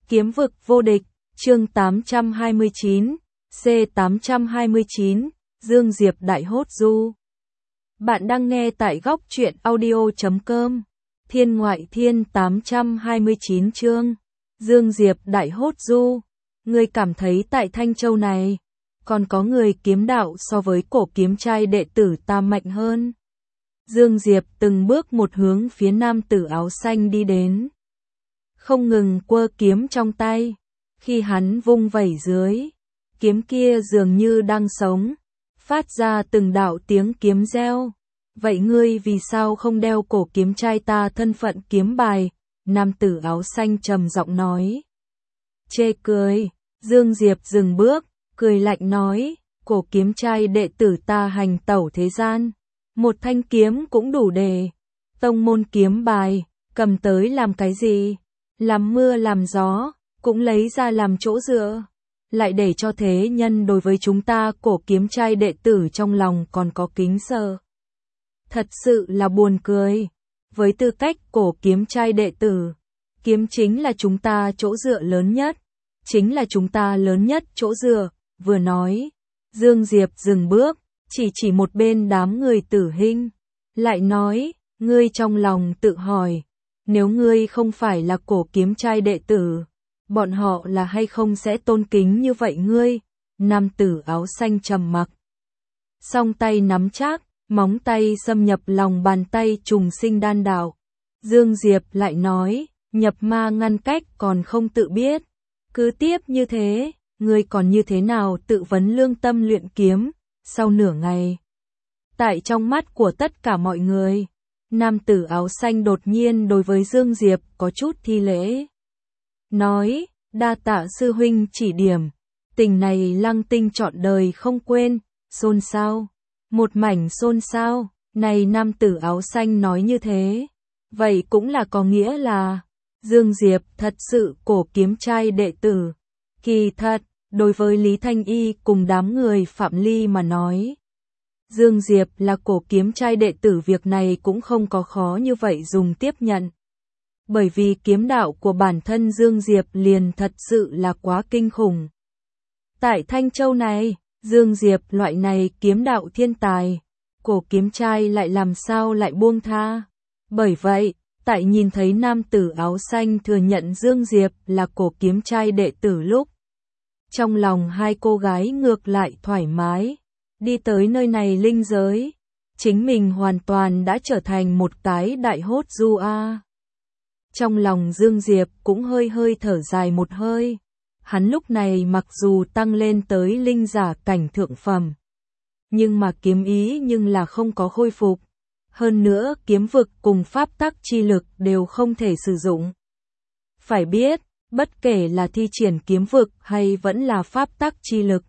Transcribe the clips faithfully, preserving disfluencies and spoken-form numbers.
Kiếm vực vô địch, chương tám trăm hai mươi chín, C tám trăm hai mươi chín, Dương Diệp đại hốt du. Bạn đang nghe tại góc truyện audio chấm com. Thiên ngoại thiên tám trăm hai mươi chín chương. Dương Diệp đại hốt du. Người cảm thấy tại Thanh Châu này, còn có người kiếm đạo so với cổ kiếm trai đệ tử ta mạnh hơn. Dương Diệp từng bước một hướng phía nam tử áo xanh đi đến. Không ngừng quơ kiếm trong tay. Khi hắn vung vẩy dưới, kiếm kia dường như đang sống, phát ra từng đạo tiếng kiếm reo. Vậy ngươi vì sao không đeo cổ kiếm trai ta thân phận kiếm bài? Nam tử áo xanh trầm giọng nói. Chê cười, Dương Diệp dừng bước, cười lạnh nói, cổ kiếm trai đệ tử ta hành tẩu thế gian, một thanh kiếm cũng đủ để. Tông môn kiếm bài, cầm tới làm cái gì? Làm mưa làm gió, cũng lấy ra làm chỗ dựa. Lại để cho thế nhân đối với chúng ta cổ kiếm trai đệ tử trong lòng còn có kính sợ. Thật sự là buồn cười. Với tư cách cổ kiếm trai đệ tử, kiếm chính là chúng ta chỗ dựa lớn nhất. Chính là chúng ta lớn nhất chỗ dựa. Vừa nói, Dương Diệp dừng bước, chỉ chỉ một bên đám người Tử Hinh. Lại nói, ngươi trong lòng tự hỏi, nếu ngươi không phải là cổ kiếm trai đệ tử, bọn họ là hay không sẽ tôn kính như vậy ngươi? Nam tử áo xanh trầm mặc, song tay nắm chắc, móng tay xâm nhập lòng bàn tay trùng sinh đan đạo. Dương Diệp lại nói, nhập ma ngăn cách còn không tự biết. Cứ tiếp như thế, ngươi còn như thế nào tự vấn lương tâm luyện kiếm? Sau nửa ngày, tại trong mắt của tất cả mọi người, nam tử áo xanh đột nhiên đối với Dương Diệp có chút thi lễ. Nói, đa tạ sư huynh chỉ điểm, tình này Lăng Tinh trọn đời không quên. Xôn xao, một mảnh xôn xao. Này nam tử áo xanh nói như thế, vậy cũng là có nghĩa là Dương Diệp thật sự cổ kiếm trai đệ tử. Kỳ thật, đối với Lý Thanh Y cùng đám người Phạm Ly mà nói, Dương Diệp là cổ kiếm trai đệ tử việc này cũng không có khó như vậy dùng tiếp nhận. Bởi vì kiếm đạo của bản thân Dương Diệp liền thật sự là quá kinh khủng. Tại Thanh Châu này, Dương Diệp loại này kiếm đạo thiên tài, cổ kiếm trai lại làm sao lại buông tha. Bởi vậy, tại nhìn thấy nam tử áo xanh thừa nhận Dương Diệp là cổ kiếm trai đệ tử lúc, trong lòng hai cô gái ngược lại thoải mái. Đi tới nơi này linh giới, chính mình hoàn toàn đã trở thành một cái đại hốt du a. Trong lòng Dương Diệp cũng hơi hơi thở dài một hơi. Hắn lúc này mặc dù tăng lên tới linh giả cảnh thượng phẩm, nhưng mà kiếm ý nhưng là không có khôi phục. Hơn nữa kiếm vực cùng pháp tắc chi lực đều không thể sử dụng. Phải biết, bất kể là thi triển kiếm vực hay vẫn là pháp tắc chi lực,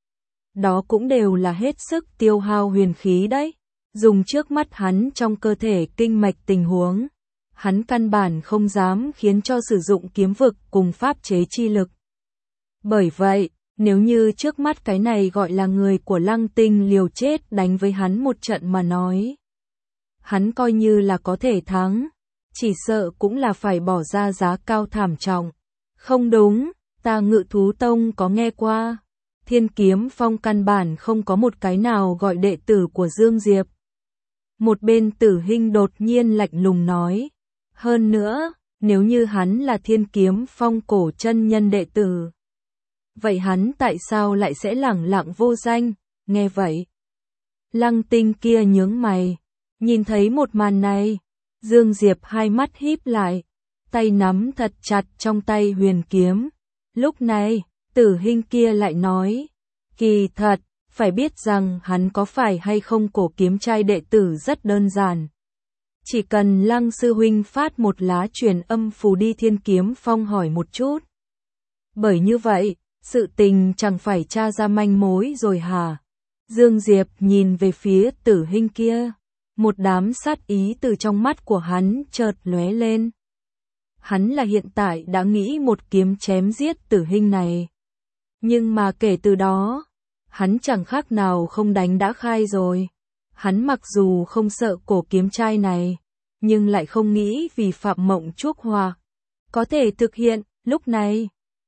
đó cũng đều là hết sức tiêu hao huyền khí đấy. Dùng trước mắt hắn trong cơ thể kinh mạch tình huống, hắn căn bản không dám khiến cho sử dụng kiếm vực cùng pháp chế chi lực. Bởi vậy, nếu như trước mắt cái này gọi là người của Lăng Tinh liều chết đánh với hắn một trận mà nói, hắn coi như là có thể thắng, chỉ sợ cũng là phải bỏ ra giá cao thảm trọng. Không đúng, ta Ngự Thú Tông có nghe qua, Thiên Kiếm Phong căn bản không có một cái nào gọi đệ tử của Dương Diệp. Một bên Tử Hinh đột nhiên lạnh lùng nói, hơn nữa, nếu như hắn là Thiên Kiếm Phong cổ chân nhân đệ tử, vậy hắn tại sao lại sẽ lẳng lặng vô danh? Nghe vậy, Lăng Tinh kia nhướng mày, nhìn thấy một màn này, Dương Diệp hai mắt híp lại, tay nắm thật chặt trong tay huyền kiếm. Lúc này, Tử Hinh kia lại nói, kỳ thật, phải biết rằng hắn có phải hay không cổ kiếm trai đệ tử rất đơn giản. Chỉ cần Lăng sư huynh phát một lá truyền âm phù đi Thiên Kiếm Phong hỏi một chút. Bởi như vậy, sự tình chẳng phải tra ra manh mối rồi hả? Dương Diệp nhìn về phía Tử Hinh kia, một đám sát ý từ trong mắt của hắn chợt lóe lên. Hắn là hiện tại đã nghĩ một kiếm chém giết Tử Hinh này. Nhưng mà kể từ đó, hắn chẳng khác nào không đánh đã khai rồi. Hắn mặc dù không sợ cổ kiếm trai này, nhưng lại không nghĩ vì Phạm Mộng Chuốc Hòa có thể thực hiện. Lúc này,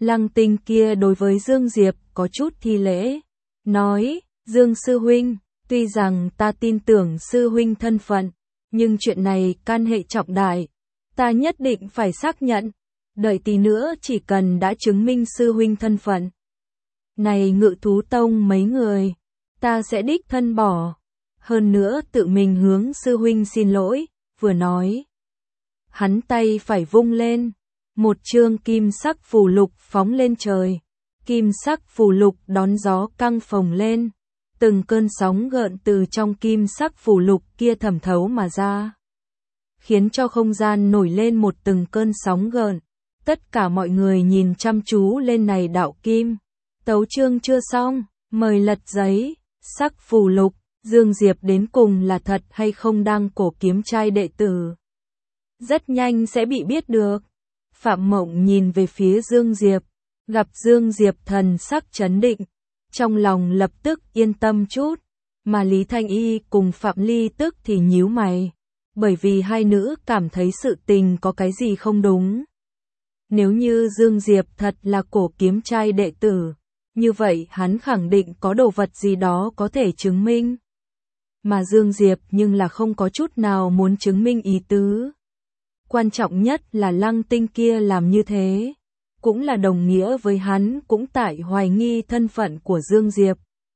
Lăng Tinh kia đối với Dương Diệp có chút thi lễ, nói, Dương sư huynh, tuy rằng ta tin tưởng sư huynh thân phận, nhưng chuyện này can hệ trọng đại, ta nhất định phải xác nhận, đợi tí nữa chỉ cần đã chứng minh sư huynh thân phận. Này Ngự Thú Tông mấy người, ta sẽ đích thân bỏ, hơn nữa tự mình hướng sư huynh xin lỗi, vừa nói. Hắn tay phải vung lên, một chương kim sắc phù lục phóng lên trời, kim sắc phù lục đón gió căng phồng lên, từng cơn sóng gợn từ trong kim sắc phù lục kia thẩm thấu mà ra, khiến cho không gian nổi lên một từng cơn sóng gợn. Tất cả mọi người nhìn chăm chú lên này đạo kim. Tấu chương chưa xong, mời lật giấy, sắc phù lục, Dương Diệp đến cùng là thật hay không đang cổ kiếm trai đệ tử. Rất nhanh sẽ bị biết được. Phạm Mộng nhìn về phía Dương Diệp, gặp Dương Diệp thần sắc trấn định, trong lòng lập tức yên tâm chút, mà Lý Thanh Y cùng Phạm Ly tức thì nhíu mày, bởi vì hai nữ cảm thấy sự tình có cái gì không đúng. Nếu như Dương Diệp thật là cổ kiếm trai đệ tử, như vậy hắn khẳng định có đồ vật gì đó có thể chứng minh. Mà Dương Diệp nhưng là không có chút nào muốn chứng minh ý tứ. Quan trọng nhất là Lăng Tinh kia làm như thế, cũng là đồng nghĩa với hắn cũng tại hoài nghi thân phận của Dương Diệp.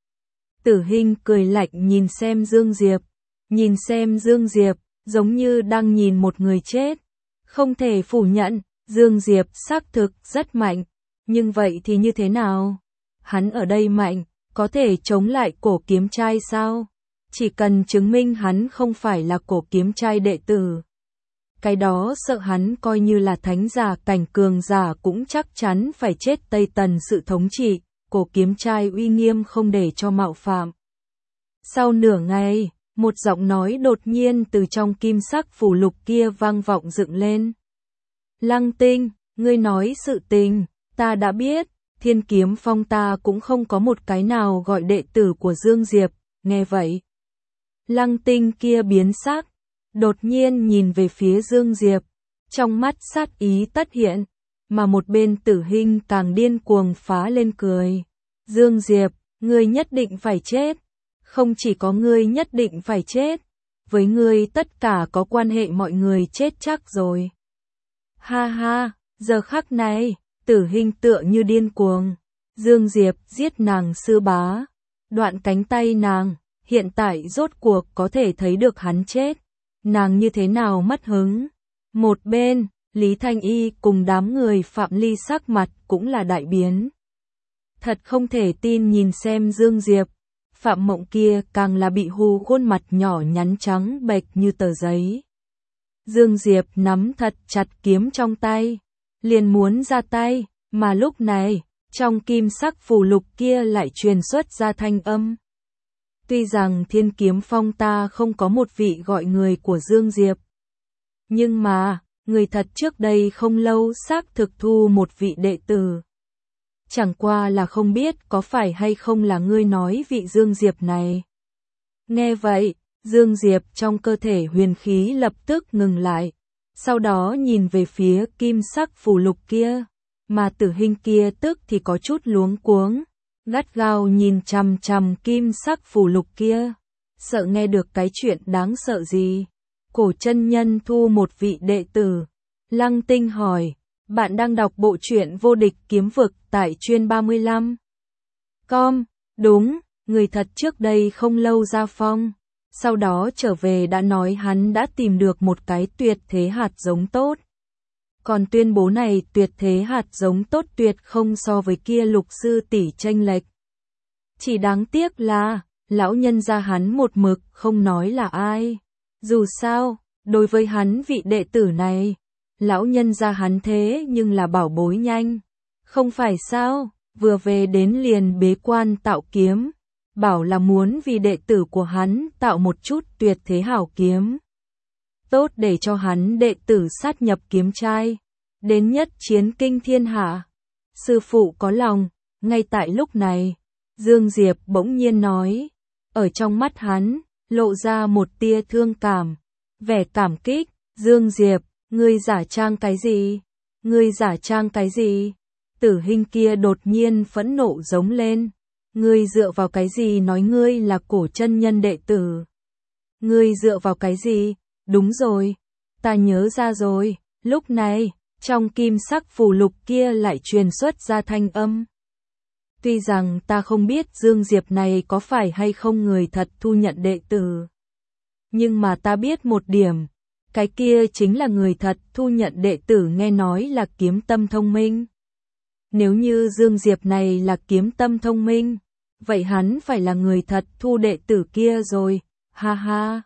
Tử Hinh cười lạnh nhìn xem Dương Diệp, nhìn xem Dương Diệp, giống như đang nhìn một người chết. Không thể phủ nhận, Dương Diệp xác thực rất mạnh, nhưng vậy thì như thế nào? Hắn ở đây mạnh, có thể chống lại cổ kiếm trai sao? Chỉ cần chứng minh hắn không phải là cổ kiếm trai đệ tử. Cái đó sợ hắn coi như là thánh giả cảnh cường giả cũng chắc chắn phải chết Tây Tần sự thống trị, cổ kiếm trai uy nghiêm không để cho mạo phạm. Sau nửa ngày, một giọng nói đột nhiên từ trong kim sắc phù lục kia vang vọng dựng lên. Lăng Tinh, ngươi nói sự tình, ta đã biết, Thiên Kiếm Phong ta cũng không có một cái nào gọi đệ tử của Dương Diệp, nghe vậy. Lăng Tinh kia biến sắc, đột nhiên nhìn về phía Dương Diệp, trong mắt sát ý tất hiện, mà một bên Tử Hinh càng điên cuồng phá lên cười. Dương Diệp, ngươi nhất định phải chết, không chỉ có ngươi nhất định phải chết, với ngươi tất cả có quan hệ mọi người chết chắc rồi. Ha ha, giờ khắc này, Tử Hinh tựa như điên cuồng, Dương Diệp giết nàng sư bá, đoạn cánh tay nàng, hiện tại rốt cuộc có thể thấy được hắn chết, nàng như thế nào mất hứng. Một bên, Lý Thanh Y cùng đám người Phạm Ly sắc mặt cũng là đại biến. Thật không thể tin nhìn xem Dương Diệp, Phạm Mộng kia càng là bị hù khuôn mặt nhỏ nhắn trắng bệch như tờ giấy. Dương Diệp nắm thật chặt kiếm trong tay, liền muốn ra tay, mà lúc này, trong kim sắc phù lục kia lại truyền xuất ra thanh âm. Tuy rằng Thiên Kiếm Phong ta không có một vị gọi người của Dương Diệp, nhưng mà, người thật trước đây không lâu xác thực thu một vị đệ tử. Chẳng qua là không biết có phải hay không là ngươi nói vị Dương Diệp này. Nghe vậy, Dương Diệp trong cơ thể huyền khí lập tức ngừng lại, sau đó nhìn về phía kim sắc phù lục kia, mà Tử Hinh kia tức thì có chút luống cuống, gắt gao nhìn chằm chằm kim sắc phù lục kia, sợ nghe được cái chuyện đáng sợ gì. Cổ chân nhân thu một vị đệ tử. Lăng Tinh hỏi, bạn đang đọc bộ truyện Vô Địch Kiếm Vực tại chuyên ba mươi lăm. Com, đúng, người thật trước đây không lâu ra phong, sau đó trở về đã nói hắn đã tìm được một cái tuyệt thế hạt giống tốt. Còn tuyên bố này tuyệt thế hạt giống tốt tuyệt không so với kia Lục sư tỷ chênh lệch. Chỉ đáng tiếc là, lão nhân gia hắn một mực không nói là ai. Dù sao, đối với hắn vị đệ tử này, lão nhân gia hắn thế nhưng là bảo bối nhanh. Không phải sao, vừa về đến liền bế quan tạo kiếm, bảo là muốn vì đệ tử của hắn tạo một chút tuyệt thế hảo kiếm. Tốt để cho hắn đệ tử sát nhập kiếm trai, đến nhất chiến kinh thiên hạ. Sư phụ có lòng, ngay tại lúc này, Dương Diệp bỗng nhiên nói, ở trong mắt hắn, lộ ra một tia thương cảm, vẻ cảm kích. Dương Diệp, ngươi giả trang cái gì? Ngươi giả trang cái gì? Tử Hinh kia đột nhiên phẫn nộ giống lên. Ngươi dựa vào cái gì nói ngươi là Cổ chân nhân đệ tử? Ngươi dựa vào cái gì? Đúng rồi, ta nhớ ra rồi, lúc này, trong kim sắc phù lục kia lại truyền xuất ra thanh âm. Tuy rằng ta không biết Dương Diệp này có phải hay không người thật thu nhận đệ tử. Nhưng mà ta biết một điểm, cái kia chính là người thật thu nhận đệ tử, nghe nói là kiếm tâm thông minh. Nếu như Dương Diệp này là kiếm tâm thông minh, vậy hắn phải là người thật thu đệ tử kia rồi, ha ha.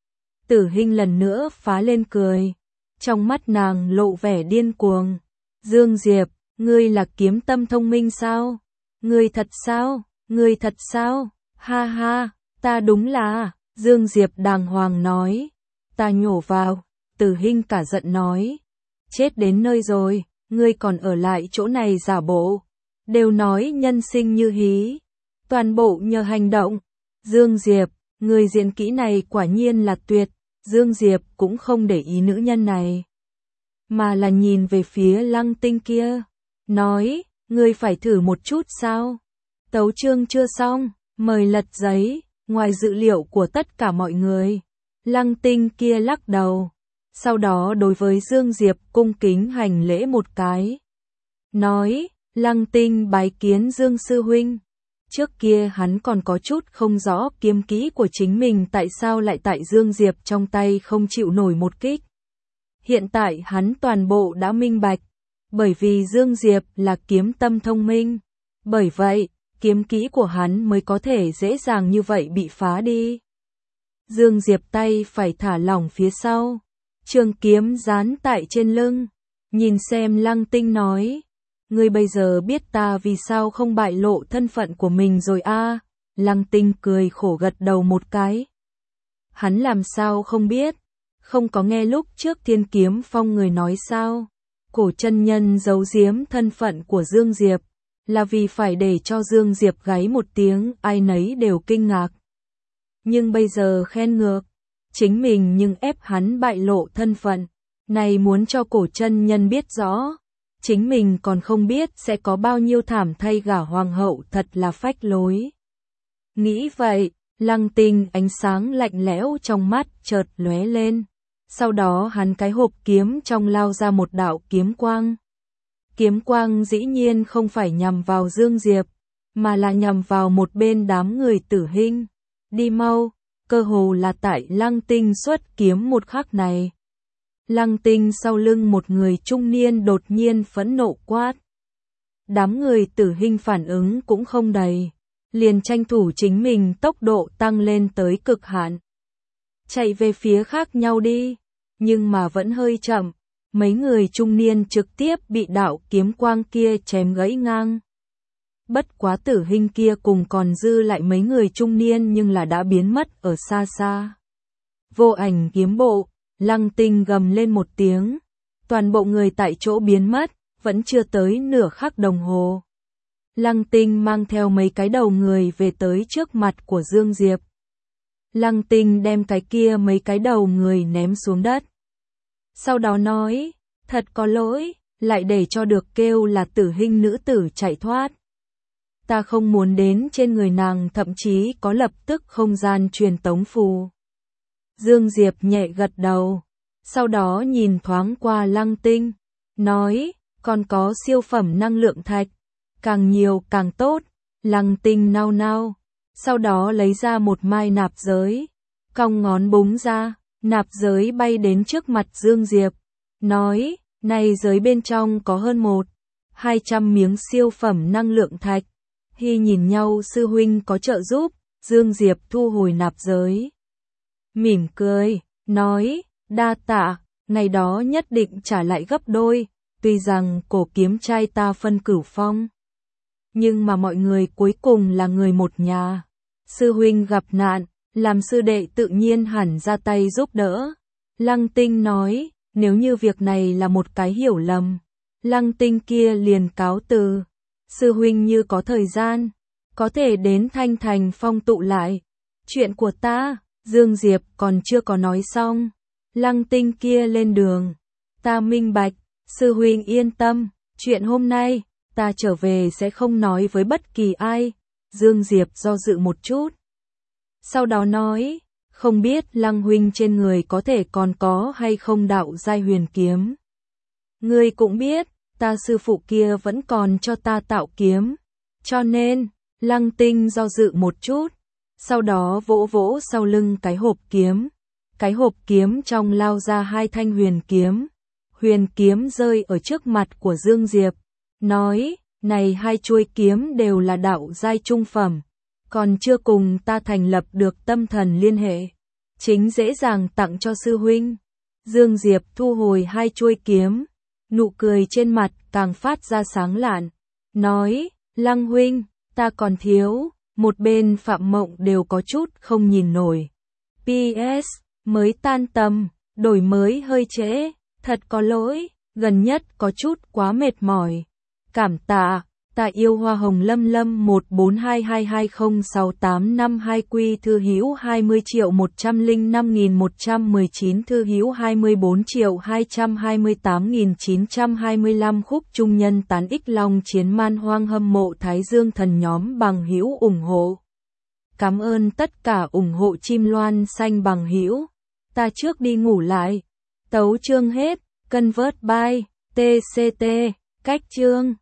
Tử Hinh lần nữa phá lên cười, trong mắt nàng lộ vẻ điên cuồng. Dương Diệp, ngươi là kiếm tâm thông minh sao? Ngươi thật sao? Ngươi thật sao? Ha ha, ta đúng là, Dương Diệp đàng hoàng nói. Ta nhổ vào, Tử Hinh cả giận nói. Chết đến nơi rồi, ngươi còn ở lại chỗ này giả bộ. Đều nói nhân sinh như hí, toàn bộ nhờ hành động. Dương Diệp, người diễn kỹ này quả nhiên là tuyệt. Dương Diệp cũng không để ý nữ nhân này, mà là nhìn về phía Lăng Tinh kia, nói, ngươi phải thử một chút sao? Tấu chương chưa xong, mời lật giấy. Ngoài dự liệu của tất cả mọi người, Lăng Tinh kia lắc đầu, sau đó đối với Dương Diệp cung kính hành lễ một cái, nói, Lăng Tinh bái kiến Dương sư huynh. Trước kia hắn còn có chút không rõ kiếm kỹ của chính mình tại sao lại tại Dương Diệp trong tay không chịu nổi một kích. Hiện tại hắn toàn bộ đã minh bạch, bởi vì Dương Diệp là kiếm tâm thông minh, bởi vậy, kiếm kỹ của hắn mới có thể dễ dàng như vậy bị phá đi. Dương Diệp tay phải thả lỏng phía sau, trường kiếm dán tại trên lưng, nhìn xem Lăng Tinh nói, ngươi bây giờ biết ta vì sao không bại lộ thân phận của mình rồi a? À? Lăng Tinh cười khổ gật đầu một cái. Hắn làm sao không biết, không có nghe lúc trước Thiên Kiếm Phong người nói sao? Cổ chân nhân giấu giếm thân phận của Dương Diệp, là vì phải để cho Dương Diệp gáy một tiếng, ai nấy đều kinh ngạc. Nhưng bây giờ khen ngược, chính mình nhưng ép hắn bại lộ thân phận, này muốn cho cổ chân nhân biết rõ. Chính mình còn không biết sẽ có bao nhiêu thảm thay gả hoàng hậu, thật là phách lối. Nghĩ vậy, Lăng Tinh ánh sáng lạnh lẽo trong mắt chợt lóe lên. Sau đó hắn cái hộp kiếm trong lao ra một đạo kiếm quang. Kiếm quang dĩ nhiên không phải nhằm vào Dương Diệp, mà là nhằm vào một bên đám người Tử Hinh. Đi mau, cơ hồ là tại Lăng Tinh xuất kiếm một khắc này. Lăng Tinh sau lưng một người trung niên đột nhiên phẫn nộ quát. Đám người Tử Hinh phản ứng cũng không đầy, liền tranh thủ chính mình tốc độ tăng lên tới cực hạn. Chạy về phía khác nhau đi, nhưng mà vẫn hơi chậm, mấy người trung niên trực tiếp bị đạo kiếm quang kia chém gãy ngang. Bất quá Tử Hinh kia cùng còn dư lại mấy người trung niên nhưng là đã biến mất ở xa xa. Vô ảnh kiếm bộ, Lăng Tinh gầm lên một tiếng, toàn bộ người tại chỗ biến mất, vẫn chưa tới nửa khắc đồng hồ. Lăng Tinh mang theo mấy cái đầu người về tới trước mặt của Dương Diệp. Lăng Tinh đem cái kia mấy cái đầu người ném xuống đất. Sau đó nói, thật có lỗi, lại để cho được kêu là Tử Hinh nữ tử chạy thoát. Ta không muốn đến trên người nàng, thậm chí có lập tức không gian truyền tống phù. Dương Diệp nhẹ gật đầu, sau đó nhìn thoáng qua Lăng Tinh, nói, còn có siêu phẩm năng lượng thạch, càng nhiều càng tốt. Lăng Tinh nao nao, sau đó lấy ra một mai nạp giới, cong ngón búng ra, nạp giới bay đến trước mặt Dương Diệp, nói, này giới bên trong có hơn một, hai trăm miếng siêu phẩm năng lượng thạch. Khi nhìn nhau sư huynh có trợ giúp, Dương Diệp thu hồi nạp giới. Mỉm cười, nói, đa tạ, ngày đó nhất định trả lại gấp đôi, tuy rằng cổ kiếm trai ta phân cửu phong. Nhưng mà mọi người cuối cùng là người một nhà. Sư huynh gặp nạn, làm sư đệ tự nhiên hẳn ra tay giúp đỡ. Lăng Tinh nói, nếu như việc này là một cái hiểu lầm. Lăng Tinh kia liền cáo từ. Sư huynh như có thời gian, có thể đến Thanh Thành Phong tụ lại. Chuyện của ta, Dương Diệp còn chưa có nói xong. Lăng Tinh kia lên đường. Ta minh bạch, sư huynh yên tâm, chuyện hôm nay, ta trở về sẽ không nói với bất kỳ ai. Dương Diệp do dự một chút. Sau đó nói, không biết Lăng huynh trên người có thể còn có hay không đạo giai huyền kiếm. Ngươi cũng biết, ta sư phụ kia vẫn còn cho ta tạo kiếm. Cho nên, Lăng Tinh do dự một chút. Sau đó vỗ vỗ sau lưng cái hộp kiếm. Cái hộp kiếm trong lao ra hai thanh huyền kiếm. Huyền kiếm rơi ở trước mặt của Dương Diệp. Nói, này hai chuôi kiếm đều là đạo giai trung phẩm. Còn chưa cùng ta thành lập được tâm thần liên hệ. Chính dễ dàng tặng cho sư huynh. Dương Diệp thu hồi hai chuôi kiếm. Nụ cười trên mặt càng phát ra sáng lạn. Nói, Lăng huynh, ta còn thiếu. Một bên Phạm Mộng đều có chút không nhìn nổi. pê ét, mới tan tầm, đổi mới hơi trễ, thật có lỗi, gần nhất có chút quá mệt mỏi. Cảm tạ, tạ yêu hoa hồng lâm lâm một bốn hai hai hai không sáu tám năm hai quy thư hữu hai mươi triệu một trăm lẻ năm nghìn một trăm mười chín thư hữu hai mươi bốn triệu hai trăm hai mươi tám nghìn chín trăm hai mươi lăm khúc trung nhân tán ích long chiến man hoang hâm mộ Thái Dương thần nhóm bằng hữu ủng hộ. Cảm ơn tất cả ủng hộ chim loan xanh bằng hữu. Ta trước đi ngủ lại. Tấu chương hết, convert by, tct, cách chương.